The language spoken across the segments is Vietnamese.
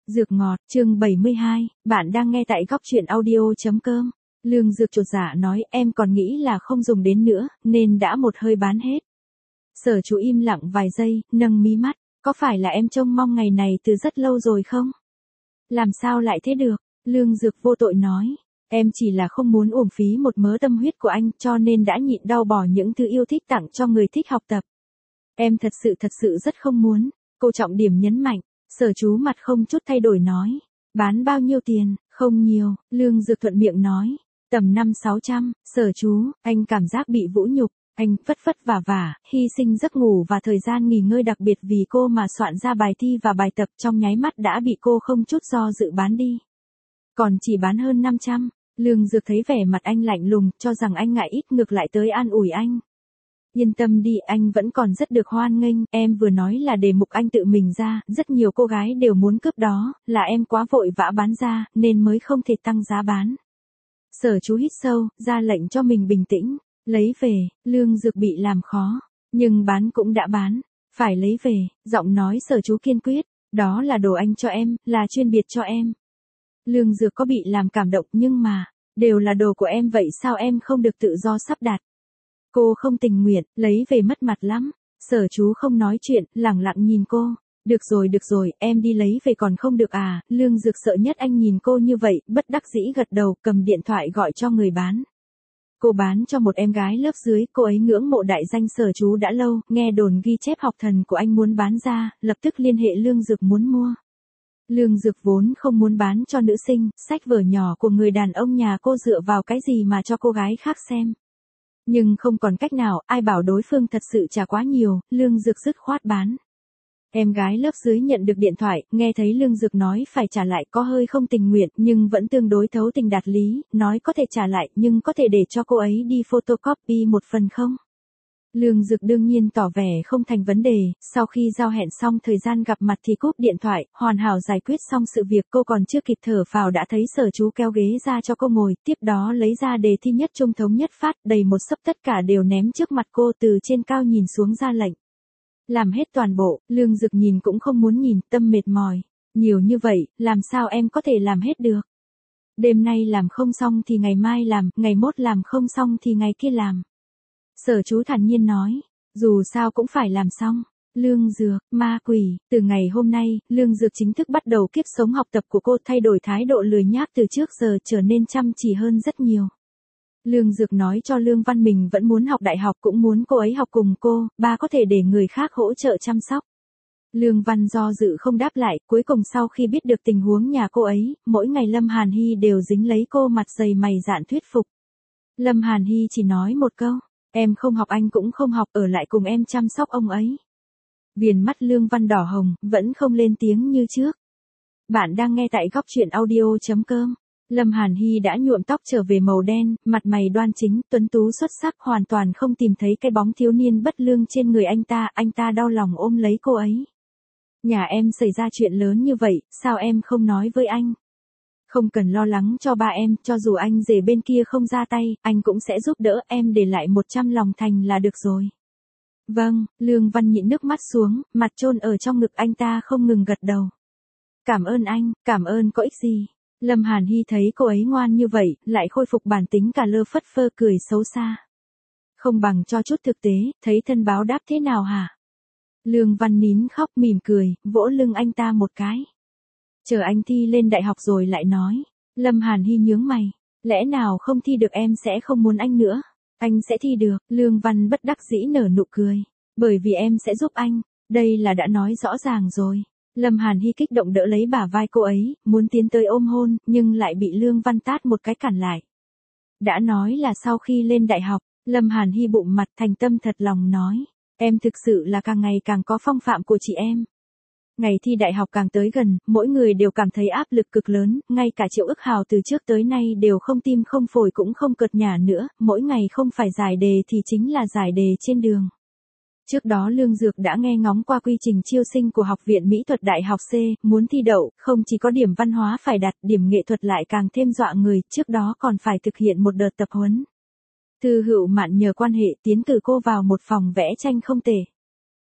Dược ngọt, chương 72, bạn đang nghe tại góc truyện audio.com. Lương Dược chột dạ nói em còn nghĩ là không dùng đến nữa, nên đã một hơi bán hết. Sở Chú im lặng vài giây, nâng mí mắt, có phải là em trông mong ngày này từ rất lâu rồi không? Làm sao lại thế được? Lương Dược vô tội nói, em chỉ là không muốn uổng phí một mớ tâm huyết của anh cho nên đã nhịn đau bỏ những thứ yêu thích tặng cho người thích học tập. Em thật sự rất không muốn, cô trọng điểm nhấn mạnh. Sở Chú mặt không chút thay đổi nói, bán bao nhiêu tiền? Không nhiều, Lương Dược thuận miệng nói, tầm 500-600, Sở Chú, anh cảm giác bị vũ nhục, anh vất vả, hy sinh giấc ngủ và thời gian nghỉ ngơi đặc biệt vì cô mà soạn ra bài thi và bài tập trong nháy mắt đã bị cô không chút do dự bán đi. Còn chỉ bán hơn 500, Lương Dược thấy vẻ mặt anh lạnh lùng, cho rằng anh ngại ít ngược lại tới an ủi anh. Yên tâm đi, anh vẫn còn rất được hoan nghênh, em vừa nói là đề mục anh tự mình ra, rất nhiều cô gái đều muốn cướp đó, là em quá vội vã bán ra, nên mới không thể tăng giá bán. Sở Chú hít sâu, ra lệnh cho mình bình tĩnh, lấy về, Lương Dược bị làm khó, nhưng bán cũng đã bán, phải lấy về, giọng nói Sở Chú kiên quyết, đó là đồ anh cho em, là chuyên biệt cho em. Lương Dược có bị làm cảm động nhưng mà, đều là đồ của em vậy sao em không được tự do sắp đặt? Cô không tình nguyện, lấy về mất mặt lắm. Sở Chú không nói chuyện, lẳng lặng nhìn cô. Được rồi, em đi lấy về còn không được à? Lương Dược sợ nhất anh nhìn cô như vậy, bất đắc dĩ gật đầu, cầm điện thoại gọi cho người bán. Cô bán cho một em gái lớp dưới, cô ấy ngưỡng mộ đại danh Sở Chú đã lâu, nghe đồn ghi chép học thần của anh muốn bán ra, lập tức liên hệ Lương Dược muốn mua. Lương Dược vốn không muốn bán cho nữ sinh, sách vở nhỏ của người đàn ông nhà cô dựa vào cái gì mà cho cô gái khác xem. Nhưng không còn cách nào, ai bảo đối phương thật sự trả quá nhiều, Lương Dược dứt khoát bán. Em gái lớp dưới nhận được điện thoại, nghe thấy Lương Dược nói phải trả lại có hơi không tình nguyện nhưng vẫn tương đối thấu tình đạt lý, nói có thể trả lại nhưng có thể để cho cô ấy đi photocopy một phần không? Lương Dược đương nhiên tỏ vẻ không thành vấn đề, sau khi giao hẹn xong thời gian gặp mặt thì cúp điện thoại, hoàn hảo giải quyết xong sự việc cô còn chưa kịp thở phào đã thấy Sở Chú kéo ghế ra cho cô ngồi, tiếp đó lấy ra đề thi nhất trung thống nhất phát, đầy một sấp tất cả đều ném trước mặt cô từ trên cao nhìn xuống ra lệnh. Làm hết toàn bộ, Lương Dược nhìn cũng không muốn nhìn, tâm mệt mỏi, nhiều như vậy, làm sao em có thể làm hết được? Đêm nay làm không xong thì ngày mai làm, ngày mốt làm không xong thì ngày kia làm. Sở Chú thản nhiên nói, dù sao cũng phải làm xong. Lương Dược, ma quỷ, từ ngày hôm nay, Lương Dược chính thức bắt đầu kiếp sống học tập của cô, thay đổi thái độ lười nhác từ trước giờ trở nên chăm chỉ hơn rất nhiều. Lương Dược nói cho Lương Văn mình vẫn muốn học đại học cũng muốn cô ấy học cùng cô, ba có thể để người khác hỗ trợ chăm sóc. Lương Văn do dự không đáp lại, cuối cùng sau khi biết được tình huống nhà cô ấy, mỗi ngày Lâm Hàn Hy đều dính lấy cô mặt dày mày dạn thuyết phục. Lâm Hàn Hy chỉ nói một câu. Em không học anh cũng không học, ở lại cùng em chăm sóc ông ấy. Viền mắt Lương Văn đỏ hồng, vẫn không lên tiếng như trước. Bạn đang nghe tại góc truyện audio.com. Lâm Hàn Hy đã nhuộm tóc trở về màu đen, mặt mày đoan chính, tuấn tú xuất sắc, hoàn toàn không tìm thấy cái bóng thiếu niên bất lương trên người anh ta đau lòng ôm lấy cô ấy. Nhà em xảy ra chuyện lớn như vậy, sao em không nói với anh? Không cần lo lắng cho ba em, cho dù anh rể bên kia không ra tay, anh cũng sẽ giúp đỡ em để lại 100 lòng thành là được rồi. Vâng, Lương Văn nhịn nước mắt xuống, mặt chôn ở trong ngực anh ta không ngừng gật đầu. Cảm ơn anh, cảm ơn có ích gì. Lâm Hàn Hy thấy cô ấy ngoan như vậy, lại khôi phục bản tính cả lơ phất phơ cười xấu xa. Không bằng cho chút thực tế, thấy thân báo đáp thế nào hả? Lương Văn nín khóc mỉm cười, vỗ lưng anh ta một cái. Chờ anh thi lên đại học rồi lại nói. Lâm Hàn Hy nhướng mày. Lẽ nào không thi được em sẽ không muốn anh nữa? Anh sẽ thi được. Lương Văn bất đắc dĩ nở nụ cười. Bởi vì em sẽ giúp anh. Đây là đã nói rõ ràng rồi. Lâm Hàn Hy kích động đỡ lấy bả vai cô ấy, muốn tiến tới ôm hôn, nhưng lại bị Lương Văn tát một cái cản lại. Đã nói là sau khi lên đại học, Lâm Hàn Hy bụng mặt thành tâm thật lòng nói. Em thực sự là càng ngày càng có phong phạm của chị em. Ngày thi đại học càng tới gần, mỗi người đều cảm thấy áp lực cực lớn, ngay cả Triệu Ức Hào từ trước tới nay đều không tim không phổi cũng không cợt nhả nữa, mỗi ngày không phải giải đề thì chính là giải đề trên đường. Trước đó Lương Dược đã nghe ngóng qua quy trình chiêu sinh của Học viện Mỹ thuật Đại học C, muốn thi đậu, không chỉ có điểm văn hóa phải đạt, điểm nghệ thuật lại càng thêm dọa người, trước đó còn phải thực hiện một đợt tập huấn. Thư Hữu Mạn nhờ quan hệ tiến cử cô vào một phòng vẽ tranh không tệ.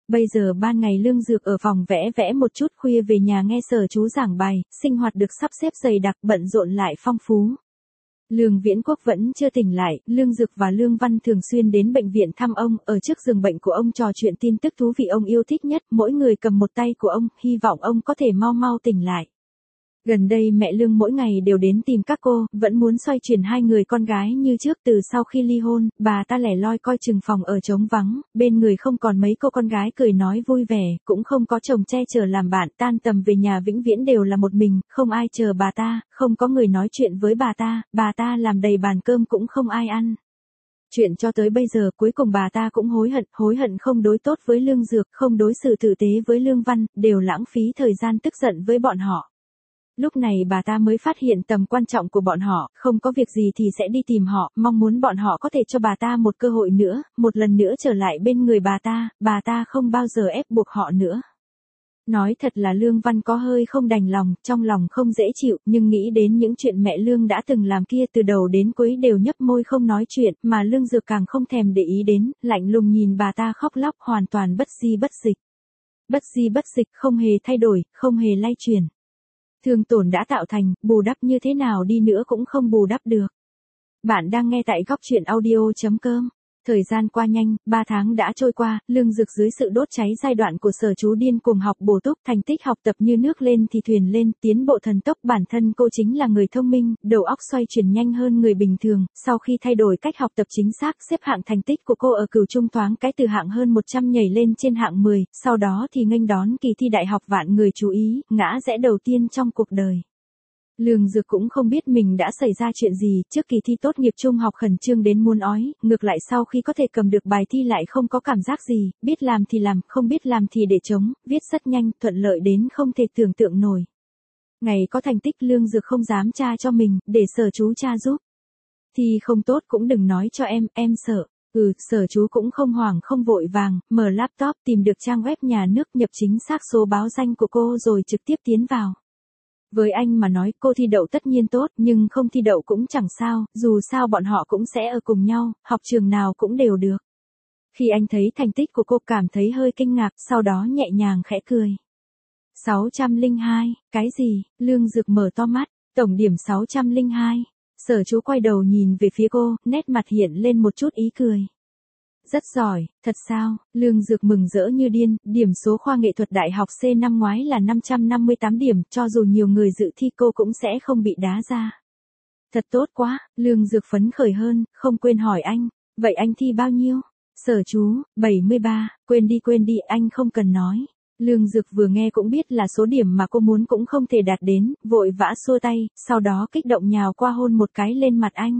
Bây giờ ban ngày Lương Dược ở phòng vẽ vẽ một chút, khuya về nhà nghe Sở chú giảng bài, sinh hoạt được sắp xếp dày đặc, bận rộn lại phong phú. Lương Viễn Quốc vẫn chưa tỉnh lại, Lương Dực và Lương Văn thường xuyên đến bệnh viện thăm ông, ở trước giường bệnh của ông trò chuyện tin tức thú vị ông yêu thích nhất, mỗi người cầm một tay của ông, hy vọng ông có thể mau mau tỉnh lại. Gần đây mẹ Lương mỗi ngày đều đến tìm các cô, vẫn muốn xoay chuyển hai người con gái như trước. Từ sau khi ly hôn, bà ta lẻ loi coi chừng phòng ở trống vắng, bên người không còn mấy cô con gái cười nói vui vẻ, cũng không có chồng che chở làm bạn, tan tầm về nhà vĩnh viễn đều là một mình, không ai chờ bà ta, không có người nói chuyện với bà ta làm đầy bàn cơm cũng không ai ăn. Chuyện cho tới bây giờ cuối cùng bà ta cũng hối hận không đối tốt với Lương Dược, không đối xử tử tế với Lương Văn, đều lãng phí thời gian tức giận với bọn họ. Lúc này bà ta mới phát hiện tầm quan trọng của bọn họ, không có việc gì thì sẽ đi tìm họ, mong muốn bọn họ có thể cho bà ta một cơ hội nữa, một lần nữa trở lại bên người bà ta không bao giờ ép buộc họ nữa. Nói thật là Lương Văn có hơi không đành lòng, trong lòng không dễ chịu, nhưng nghĩ đến những chuyện mẹ Lương đã từng làm kia từ đầu đến cuối đều nhấp môi không nói chuyện, mà Lương Dược càng không thèm để ý đến, lạnh lùng nhìn bà ta khóc lóc hoàn toàn bất di bất dịch. Bất di bất dịch không hề thay đổi, không hề lay chuyển. Thương tổn đã tạo thành, bù đắp như thế nào đi nữa cũng không bù đắp được. Bạn đang nghe tại góc truyện audio.com. Thời gian qua nhanh, 3 tháng đã trôi qua, Lương Dực dưới sự đốt cháy giai đoạn của Sở chú điên cuồng học bổ túc, thành tích học tập như nước lên thì thuyền lên, tiến bộ thần tốc. Bản thân cô chính là người thông minh, đầu óc xoay chuyển nhanh hơn người bình thường, sau khi thay đổi cách học tập chính xác, xếp hạng thành tích của cô ở Cửu Trung thoáng cái từ hạng hơn 100 nhảy lên trên hạng 10, sau đó thì nghênh đón kỳ thi đại học vạn người chú ý, ngã rẽ đầu tiên trong cuộc đời. Lương Dược cũng không biết mình đã xảy ra chuyện gì, trước kỳ thi tốt nghiệp trung học khẩn trương đến muốn ói, ngược lại sau khi có thể cầm được bài thi lại không có cảm giác gì, biết làm thì làm, không biết làm thì để trống, viết rất nhanh, thuận lợi đến không thể tưởng tượng nổi. Ngày có thành tích Lương Dược không dám tra cho mình, để Sở chú tra giúp. Thi không tốt cũng đừng nói cho em sợ. Sở chú cũng không hoảng không vội vàng, mở laptop tìm được trang web nhà nước, nhập chính xác số báo danh của cô rồi trực tiếp tiến vào. Với anh mà nói cô thi đậu tất nhiên tốt, nhưng không thi đậu cũng chẳng sao, dù sao bọn họ cũng sẽ ở cùng nhau, học trường nào cũng đều được. Khi anh thấy thành tích của cô cảm thấy hơi kinh ngạc, sau đó nhẹ nhàng khẽ cười. 602, cái gì? Lương Dược mở to mắt, tổng điểm 602. Sở chú quay đầu nhìn về phía cô, nét mặt hiện lên một chút ý cười. Rất giỏi, thật sao? Lương Dược mừng rỡ như điên, điểm số khoa nghệ thuật đại học C năm ngoái là 558 điểm, cho dù nhiều người dự thi cô cũng sẽ không bị đá ra. Thật tốt quá, Lương Dược phấn khởi hơn, không quên hỏi anh, vậy anh thi bao nhiêu? Sở chú, 73, quên đi, anh không cần nói. Lương Dược vừa nghe cũng biết là số điểm mà cô muốn cũng không thể đạt đến, vội vã xua tay, sau đó kích động nhào qua hôn một cái lên mặt anh.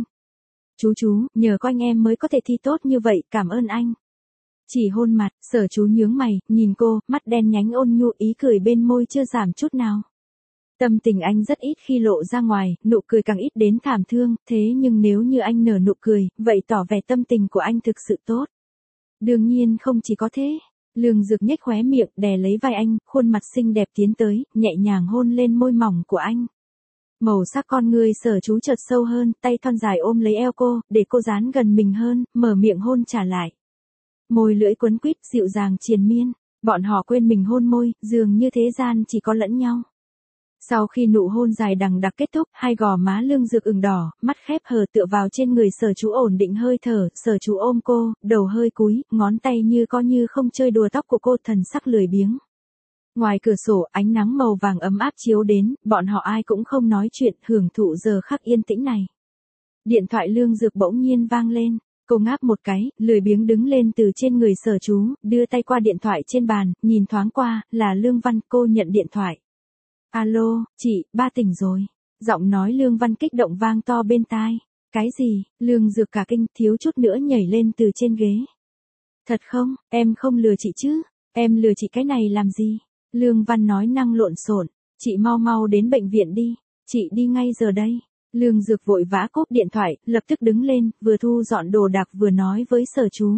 Chú, nhờ có anh em mới có thể thi tốt như vậy, cảm ơn anh. Chỉ hôn mặt, Sở chú nhướng mày, nhìn cô, mắt đen nhánh ôn nhu, ý cười bên môi chưa giảm chút nào. Tâm tình anh rất ít khi lộ ra ngoài, nụ cười càng ít đến thảm thương, thế nhưng nếu như anh nở nụ cười, vậy tỏ vẻ tâm tình của anh thực sự tốt. Đương nhiên không chỉ có thế. Lương Dược nhếch khóe miệng, đè lấy vai anh, khuôn mặt xinh đẹp tiến tới, nhẹ nhàng hôn lên môi mỏng của anh. Màu sắc con người Sở chú chợt sâu hơn, tay thon dài ôm lấy eo cô, để cô dán gần mình hơn, mở miệng hôn trả lại. Môi lưỡi quấn quýt, dịu dàng triền miên, bọn họ quên mình hôn môi, dường như thế gian chỉ có lẫn nhau. Sau khi nụ hôn dài đằng đặc kết thúc, hai gò má Lương Dược ửng đỏ, mắt khép hờ tựa vào trên người Sở chú ổn định hơi thở, Sở chú ôm cô, đầu hơi cúi, ngón tay như có như không chơi đùa tóc của cô, thần sắc lười biếng. Ngoài cửa sổ, ánh nắng màu vàng ấm áp chiếu đến, bọn họ ai cũng không nói chuyện, hưởng thụ giờ khắc yên tĩnh này. Điện thoại Lương Dược bỗng nhiên vang lên, cô ngáp một cái, lười biếng đứng lên từ trên người Sở chú, đưa tay qua điện thoại trên bàn, nhìn thoáng qua, là Lương Văn, cô nhận điện thoại. Alo, chị, ba tỉnh rồi. Giọng nói Lương Văn kích động vang to bên tai. Cái gì? Lương Dược cả kinh, thiếu chút nữa nhảy lên từ trên ghế. Thật không, em không lừa chị chứ? Em lừa chị cái này làm gì? Lương Văn nói năng lộn xộn, chị mau đến bệnh viện đi, chị đi ngay giờ đây. Lương Dược vội vã cúp điện thoại, lập tức đứng lên, vừa thu dọn đồ đạc vừa nói với Sở chú.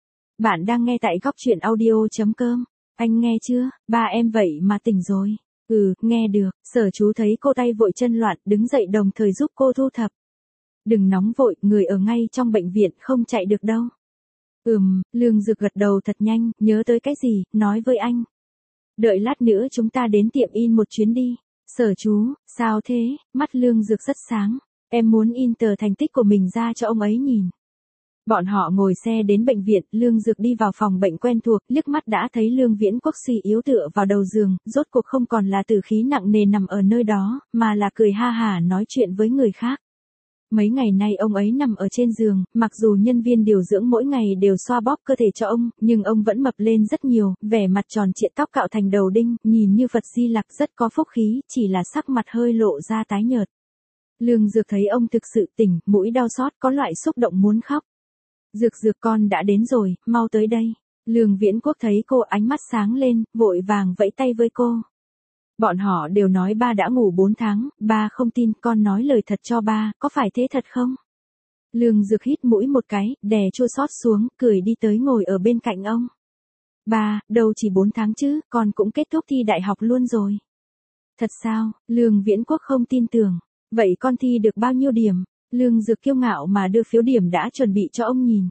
Bạn đang nghe tại góc truyện audio.com, anh nghe chưa, ba em vậy mà tỉnh rồi. Nghe được, Sở chú thấy cô tay vội chân loạn, đứng dậy đồng thời giúp cô thu thập. Đừng nóng vội, người ở ngay trong bệnh viện không chạy được đâu. Lương Dược gật đầu thật nhanh, nhớ tới cái gì, nói với anh. Đợi lát nữa chúng ta đến tiệm in một chuyến đi. Sở chú, sao thế, mắt Lương Dược rất sáng. Em muốn in tờ thành tích của mình ra cho ông ấy nhìn. Bọn họ ngồi xe đến bệnh viện, Lương Dược đi vào phòng bệnh quen thuộc, liếc mắt đã thấy Lương Viễn Quốc suy yếu tựa vào đầu giường, rốt cuộc không còn là tử khí nặng nề nằm ở nơi đó, mà là cười ha hả nói chuyện với người khác. Mấy ngày nay ông ấy nằm ở trên giường, mặc dù nhân viên điều dưỡng mỗi ngày đều xoa bóp cơ thể cho ông, nhưng ông vẫn mập lên rất nhiều, vẻ mặt tròn trịa tóc cạo thành đầu đinh, nhìn như Phật Di Lặc rất có phúc khí, chỉ là sắc mặt hơi lộ ra tái nhợt. Lương Dược thấy ông thực sự tỉnh, mũi đau xót, có loại xúc động muốn khóc. Dược con đã đến rồi, mau tới đây. Lương Viễn Quốc thấy cô ánh mắt sáng lên, vội vàng vẫy tay với cô. Bọn họ đều nói ba đã ngủ 4 tháng, ba không tin, con nói lời thật cho ba, có phải thế thật không? Lương Dược hít mũi một cái, đè chua xót xuống, cười đi tới ngồi ở bên cạnh ông. Ba, đâu chỉ 4 tháng chứ, con cũng kết thúc thi đại học luôn rồi. Thật sao? Lương Viễn Quốc không tin tưởng. Vậy con thi được bao nhiêu điểm? Lương Dược kiêu ngạo mà đưa phiếu điểm đã chuẩn bị cho ông nhìn.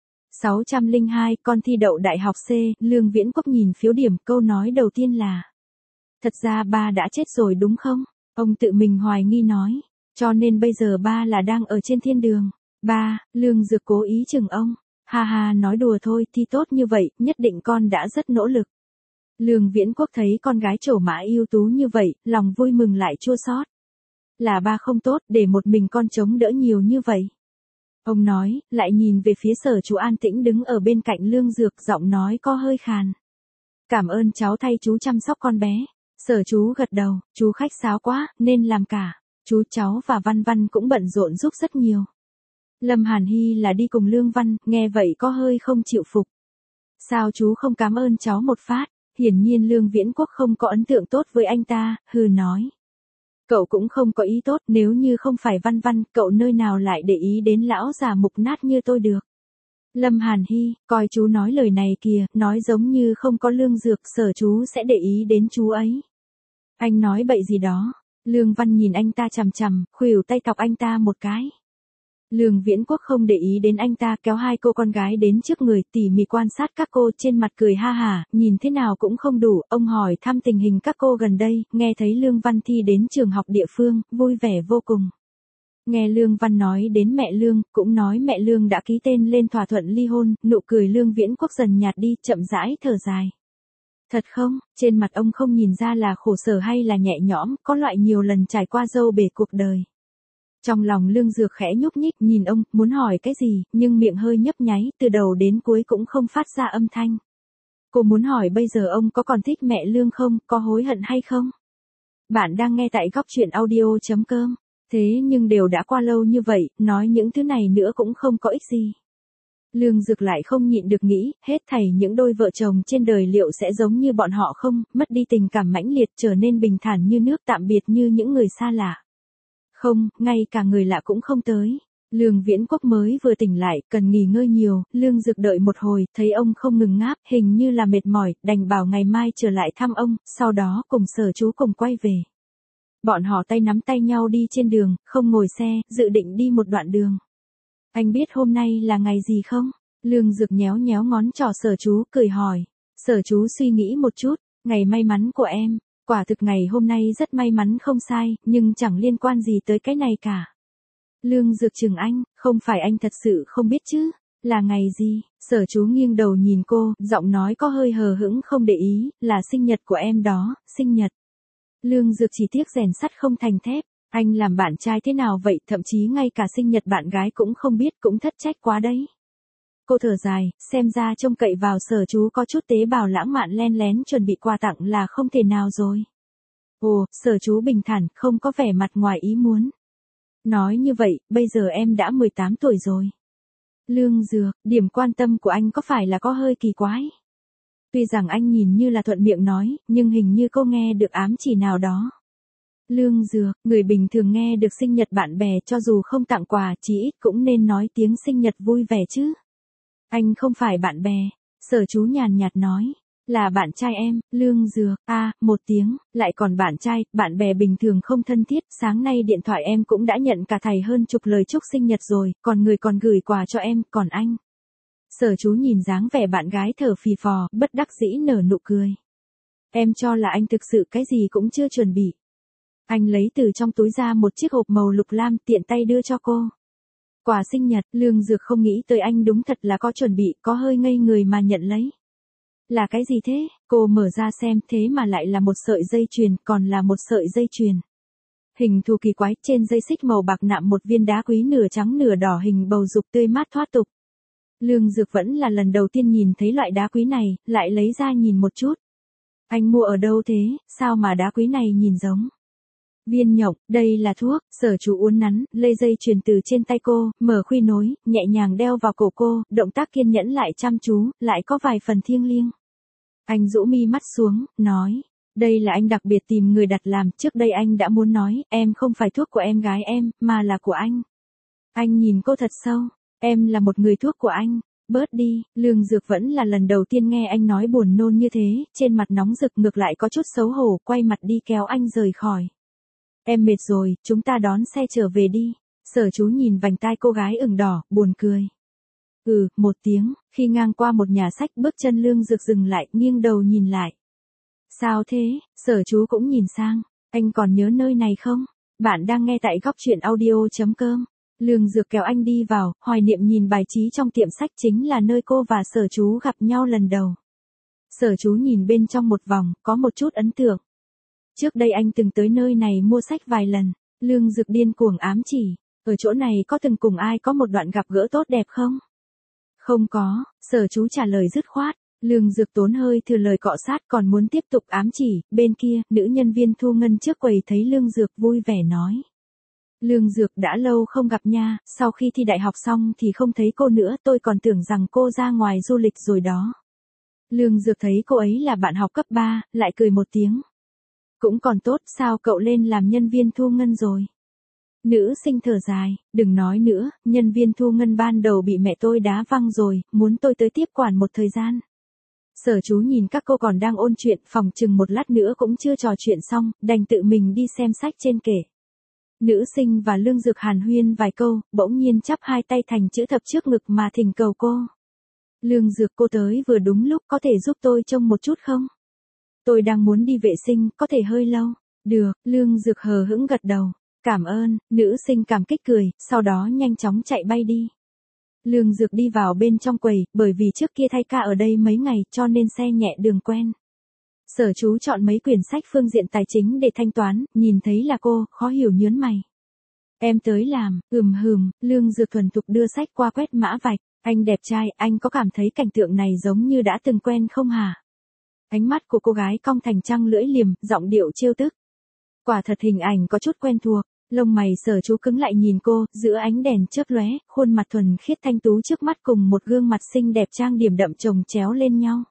602, con thi đậu đại học C, Lương Viễn Quốc nhìn phiếu điểm, câu nói đầu tiên là: thật ra ba đã chết rồi đúng không? Ông tự mình hoài nghi nói. Cho nên bây giờ ba là đang ở trên thiên đường. Ba, Lương Dược cố ý chừng ông. Ha ha, nói đùa thôi, thi tốt như vậy, nhất định con đã rất nỗ lực. Lương Viễn Quốc thấy con gái trổ mã ưu tú như vậy, lòng vui mừng lại chua xót. Là ba không tốt, để một mình con chống đỡ nhiều như vậy. Ông nói, lại nhìn về phía Sở chú an tĩnh đứng ở bên cạnh Lương Dược, giọng nói có hơi khàn. Cảm ơn cháu thay chú chăm sóc con bé. Sở chú gật đầu, chú khách sáo quá, nên làm cả. Chú cháu và Văn Văn cũng bận rộn giúp rất nhiều. Lâm Hàn Hy là đi cùng Lương Văn, nghe vậy có hơi không chịu phục. Sao chú không cảm ơn cháu một phát? Hiển nhiên Lương Viễn Quốc không có ấn tượng tốt với anh ta, hừ nói. Cậu cũng không có ý tốt, nếu như không phải Văn Văn, cậu nơi nào lại để ý đến lão già mục nát như tôi được. Lâm Hàn Hy, coi chú nói lời này kìa, nói giống như không có Lương Dược, Sở chú sẽ để ý đến chú ấy. Anh nói bậy gì đó. Lương Văn nhìn anh ta chằm chằm, khuỷu tay thọc anh ta một cái. Lương Viễn Quốc không để ý đến anh ta, kéo hai cô con gái đến trước người, tỉ mỉ quan sát các cô, trên mặt cười ha hả, nhìn thế nào cũng không đủ, ông hỏi thăm tình hình các cô gần đây, nghe thấy Lương Văn thi đến trường học địa phương, vui vẻ vô cùng. Nghe Lương Văn nói đến mẹ Lương, cũng nói mẹ Lương đã ký tên lên thỏa thuận ly hôn, nụ cười Lương Viễn Quốc dần nhạt đi, chậm rãi thở dài. Thật không, trên mặt ông không nhìn ra là khổ sở hay là nhẹ nhõm, có loại nhiều lần trải qua dâu bể cuộc đời. Trong lòng Lương Dược khẽ nhúc nhích, nhìn ông, muốn hỏi cái gì, nhưng miệng hơi nhấp nháy, từ đầu đến cuối cũng không phát ra âm thanh. Cô muốn hỏi bây giờ ông có còn thích mẹ Lương không, có hối hận hay không? Bạn đang nghe tại góc truyện audio.com. Thế nhưng đều đã qua lâu như vậy, nói những thứ này nữa cũng không có ích gì. Lương Dược lại không nhịn được nghĩ, hết thảy những đôi vợ chồng trên đời liệu sẽ giống như bọn họ không, mất đi tình cảm mãnh liệt, trở nên bình thản như nước, tạm biệt như những người xa lạ. Không, ngay cả người lạ cũng không tới. Lương Viễn Quốc mới vừa tỉnh lại, cần nghỉ ngơi nhiều, Lương Dược đợi một hồi, thấy ông không ngừng ngáp, hình như là mệt mỏi, đành bảo ngày mai trở lại thăm ông, sau đó cùng Sở chú cùng quay về. Bọn họ tay nắm tay nhau đi trên đường, không ngồi xe, dự định đi một đoạn đường. Anh biết hôm nay là ngày gì không? Lương Dược nhéo nhéo ngón trỏ Sở chú, cười hỏi. Sở chú suy nghĩ một chút, ngày may mắn của em. Quả thực ngày hôm nay rất may mắn không sai, nhưng chẳng liên quan gì tới cái này cả. Lương Dược chừng anh, không phải anh thật sự không biết chứ, là ngày gì? Sở chú nghiêng đầu nhìn cô, giọng nói có hơi hờ hững không để ý, là sinh nhật của em đó, sinh nhật. Lương Dược chỉ tiếc rèn sắt không thành thép, anh làm bạn trai thế nào vậy, thậm chí ngay cả sinh nhật bạn gái cũng không biết, cũng thất trách quá đấy. Cô thở dài, xem ra trông cậy vào Sở chú có chút tế bào lãng mạn len lén chuẩn bị quà tặng là không thể nào rồi. Ồ, Sở chú bình thản, không có vẻ mặt ngoài ý muốn. Nói như vậy, bây giờ em đã 18 tuổi rồi. Lương Dược, điểm quan tâm của anh có phải là có hơi kỳ quái? Tuy rằng anh nhìn như là thuận miệng nói, nhưng hình như cô nghe được ám chỉ nào đó. Lương Dược, người bình thường nghe được sinh nhật bạn bè cho dù không tặng quà, chí ít cũng nên nói tiếng sinh nhật vui vẻ chứ. Anh không phải bạn bè, Sở chú nhàn nhạt nói. Là bạn trai em, Lương Dược, một tiếng, lại còn bạn trai, bạn bè bình thường không thân thiết, sáng nay điện thoại em cũng đã nhận cả thầy hơn chục lời chúc sinh nhật rồi, còn người còn gửi quà cho em, còn anh. Sở Chú nhìn dáng vẻ bạn gái thở phì phò, bất đắc dĩ nở nụ cười. Em cho là anh thực sự cái gì cũng chưa chuẩn bị. Anh lấy từ trong túi ra một chiếc hộp màu lục lam tiện tay đưa cho cô. Quà sinh nhật. Lương Dược không nghĩ tới anh đúng thật là có chuẩn bị, có hơi ngây người mà nhận lấy. Là cái gì thế? Cô mở ra xem, thế mà lại là một sợi dây chuyền, còn là một sợi dây chuyền. Hình thù kỳ quái, trên dây xích màu bạc nạm một viên đá quý nửa trắng nửa đỏ hình bầu dục tươi mát thoát tục. Lương Dược vẫn là lần đầu tiên nhìn thấy loại đá quý này, lại lấy ra nhìn một chút. Anh mua ở đâu thế, sao mà đá quý này nhìn giống? Viên nhộng, đây là thuốc. Sở Chú uốn nắn, lây dây chuyền từ trên tay cô, mở khuy nối, nhẹ nhàng đeo vào cổ cô, động tác kiên nhẫn lại chăm chú, lại có vài phần thiêng liêng. Anh rũ mi mắt xuống, nói, đây là anh đặc biệt tìm người đặt làm, trước đây anh đã muốn nói, em không phải thuốc của em gái em, mà là của anh. Anh nhìn cô thật sâu, em là một người thuốc của anh. Bớt đi. Lương Dược vẫn là lần đầu tiên nghe anh nói buồn nôn như thế, trên mặt nóng rực ngược lại có chút xấu hổ, quay mặt đi kéo anh rời khỏi. Em mệt rồi, chúng ta đón xe trở về đi. Sở Chú nhìn vành tai cô gái ửng đỏ, buồn cười. Một tiếng, khi ngang qua một nhà sách bước chân Lương Dược dừng lại, nghiêng đầu nhìn lại. Sao thế? Sở Chú cũng nhìn sang. Anh còn nhớ nơi này không? Bạn đang nghe tại góc truyện audio.com. Lương Dược kéo anh đi vào, hoài niệm nhìn bài trí trong tiệm sách chính là nơi cô và Sở Chú gặp nhau lần đầu. Sở Chú nhìn bên trong một vòng, có một chút ấn tượng. Trước đây anh từng tới nơi này mua sách vài lần. Lương Dược điên cuồng ám chỉ, ở chỗ này có từng cùng ai có một đoạn gặp gỡ tốt đẹp không? Không có. Sở Chú trả lời dứt khoát. Lương Dược tốn hơi thừa lời cọ sát, còn muốn tiếp tục ám chỉ. Bên kia, nữ nhân viên thu ngân trước quầy thấy Lương Dược vui vẻ nói. Lương Dược, đã lâu không gặp nha, sau khi thi đại học xong thì không thấy cô nữa, tôi còn tưởng rằng cô ra ngoài du lịch rồi đó. Lương Dược thấy cô ấy là bạn học cấp 3, lại cười một tiếng. Cũng còn tốt, sao cậu lên làm nhân viên thu ngân rồi? Nữ sinh thở dài, đừng nói nữa, nhân viên thu ngân ban đầu bị mẹ tôi đá văng rồi, muốn tôi tới tiếp quản một thời gian. Sở Chú nhìn các cô còn đang ôn chuyện, phòng chừng một lát nữa cũng chưa trò chuyện xong, đành tự mình đi xem sách trên kệ. Nữ sinh và Lương Dược hàn huyên vài câu, bỗng nhiên chắp hai tay thành chữ thập trước ngực mà thỉnh cầu cô. Lương Dược, cô tới vừa đúng lúc, có thể giúp tôi trông một chút không? Tôi đang muốn đi vệ sinh, có thể hơi lâu. Được. Lương Dược hờ hững gật đầu. Cảm ơn. Nữ sinh cảm kích cười, sau đó nhanh chóng chạy bay đi. Lương Dược đi vào bên trong quầy, bởi vì trước kia thay ca ở đây mấy ngày cho nên xe nhẹ đường quen. Sở Chú chọn mấy quyển sách phương diện tài chính để thanh toán, nhìn thấy là cô, khó hiểu nhớn mày. Em tới làm. Lương Dược thuần thục đưa sách qua quét mã vạch. Anh đẹp trai, anh có cảm thấy cảnh tượng này giống như đã từng quen không hả? Ánh mắt của cô gái cong thành trăng lưỡi liềm, giọng điệu trêu tức. Quả thật hình ảnh có chút quen thuộc. Lông mày Sở Chú cứng lại nhìn cô, giữa ánh đèn chớp lóe, khuôn mặt thuần khiết thanh tú trước mắt cùng một gương mặt xinh đẹp trang điểm đậm chồng chéo lên nhau.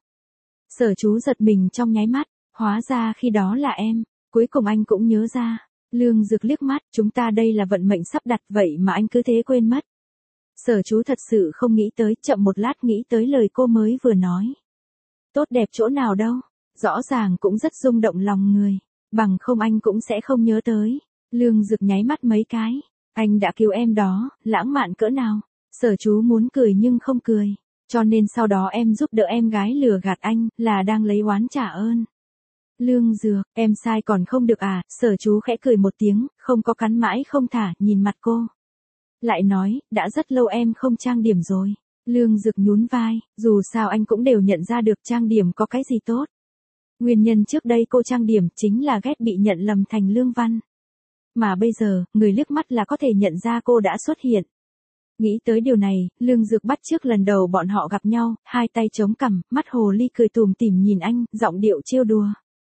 Sở Chú giật mình trong nháy mắt, hóa ra khi đó là em. Cuối cùng anh cũng nhớ ra. Lương Dược liếc mắt, chúng ta đây là vận mệnh sắp đặt, vậy mà anh cứ thế quên mất. Sở Chú thật sự không nghĩ tới, chậm một lát nghĩ tới lời cô mới vừa nói. Tốt đẹp chỗ nào đâu, rõ ràng cũng rất rung động lòng người, bằng không anh cũng sẽ không nhớ tới. Lương Dược nháy mắt mấy cái, anh đã cứu em đó, lãng mạn cỡ nào. Sở Chú muốn cười nhưng không cười, cho nên sau đó em giúp đỡ em gái lừa gạt anh, là đang lấy oán trả ơn. Lương Dược, em sai còn không được à? Sở Chú khẽ cười một tiếng, không có cắn mãi không thả, nhìn mặt cô. Lại nói, đã rất lâu em không trang điểm rồi. Lương Dược nhún vai, dù sao anh cũng đều nhận ra được trang điểm có cái gì tốt. Nguyên nhân trước đây cô trang điểm chính là ghét bị nhận lầm thành Lương Văn. Mà bây giờ, người liếc mắt là có thể nhận ra cô đã xuất hiện. Nghĩ tới điều này, Lương Dược bắt chước lần đầu bọn họ gặp nhau, hai tay chống cằm, mắt hồ ly cười tủm tỉm nhìn anh, giọng điệu trêu đùa.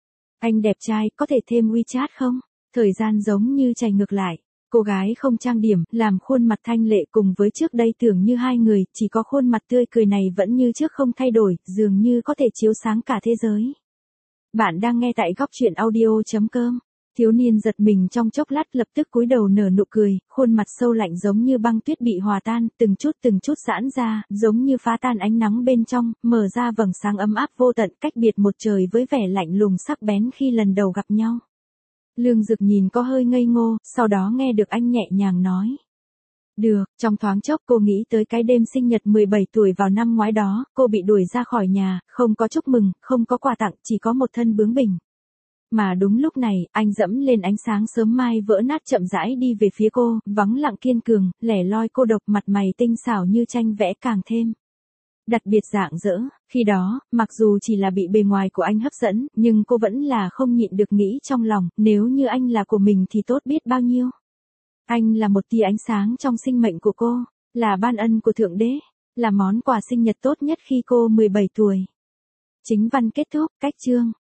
Anh đẹp trai, có thể thêm WeChat không? Thời gian giống như chảy ngược lại. Cô gái không trang điểm, làm khuôn mặt thanh lệ cùng với trước đây tưởng như hai người, chỉ có khuôn mặt tươi cười này vẫn như trước không thay đổi, dường như có thể chiếu sáng cả thế giới. Bạn đang nghe tại góc truyện audio.com. Thiếu niên giật mình trong chốc lát lập tức cúi đầu nở nụ cười, khuôn mặt sâu lạnh giống như băng tuyết bị hòa tan, từng chút giãn ra, giống như phá tan ánh nắng bên trong, mở ra vầng sáng ấm áp vô tận, cách biệt một trời với vẻ lạnh lùng sắc bén khi lần đầu gặp nhau. Lương Dược nhìn có hơi ngây ngô, sau đó nghe được anh nhẹ nhàng nói. Được, trong thoáng chốc cô nghĩ tới cái đêm sinh nhật 17 tuổi vào năm ngoái đó, cô bị đuổi ra khỏi nhà, không có chúc mừng, không có quà tặng, chỉ có một thân bướng bỉnh. Mà đúng lúc này, anh dẫm lên ánh sáng sớm mai vỡ nát chậm rãi đi về phía cô, vắng lặng kiên cường, lẻ loi cô độc, mặt mày tinh xảo như tranh vẽ càng thêm đặc biệt rạng rỡ. Khi đó, mặc dù chỉ là bị bề ngoài của anh hấp dẫn, nhưng cô vẫn là không nhịn được nghĩ trong lòng, nếu như anh là của mình thì tốt biết bao nhiêu. Anh là một tia ánh sáng trong sinh mệnh của cô, là ban ân của Thượng Đế, là món quà sinh nhật tốt nhất khi cô 17 tuổi. Chính văn kết thúc, cách chương.